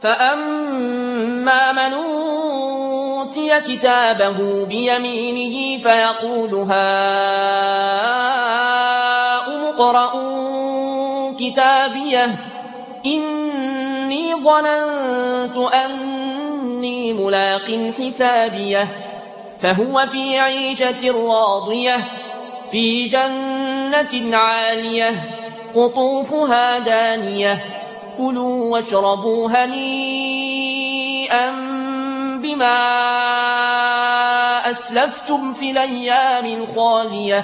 فأما من أوتي كتابه بيمينه فيقول هاؤم اقرءوا كتابيه إني ظننت أني ملاق حسابيه فهو في عيشة راضية في جنة عالية قطوفها دانية كلوا واشربوا هنيئا بما أسلفتم في الأيام الخالية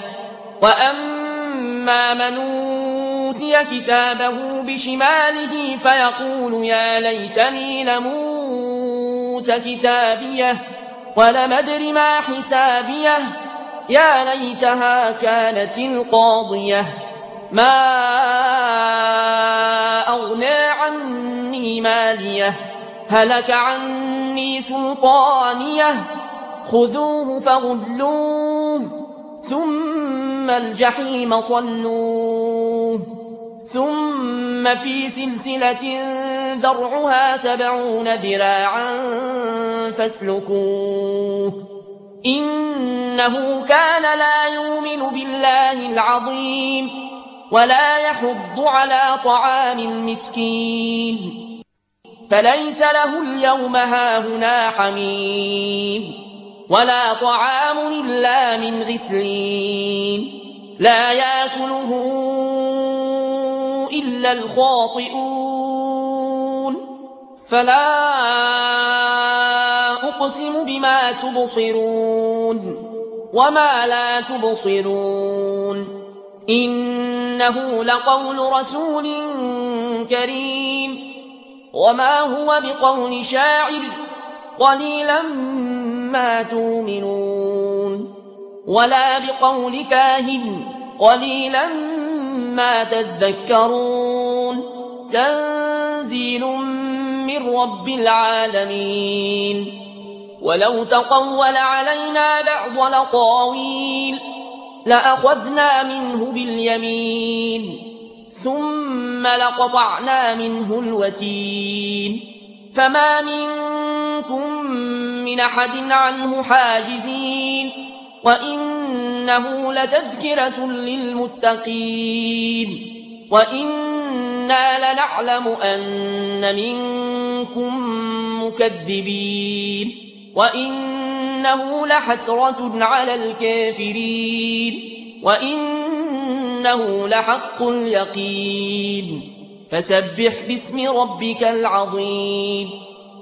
وأما من أوتي كتابه بشماله فيقول يا ليتني لموت كتابيه ولم أدر ما حسابيه يا ليتها كانت القاضية ما أغنى عني ماليه هلك عني سلطانيه خذوه فغلوه ثم الجحيم صلوه ثم في سلسلة ذرعها 70 ذراعا فاسلكوه إنه كان لا يؤمن بالله العظيم ولا يحض على طعام المسكين فليس له اليوم هاهنا حميم ولا طعام إلا من غسلين لا يأكله إلا الخاطئون فلا أقسم بما تبصرون وما لا تبصرون إنه لقول رسول كريم وما هو بقول شاعر قليلا ما تؤمنون ولا بقول كاهن قليلا ما تذكرون تنزيل من رب العالمين ولو تقول علينا بعض الأقاويل لأخذنا منه باليمين ثم لقطعنا منه الوتين فما منكم من أحد عنه حاجزين وإنه لتذكرة للمتقين وإنا لنعلم أن منكم مكذبين وإنه لحسرة على الكافرين وإنه لحق اليقين فسبح باسم ربك العظيم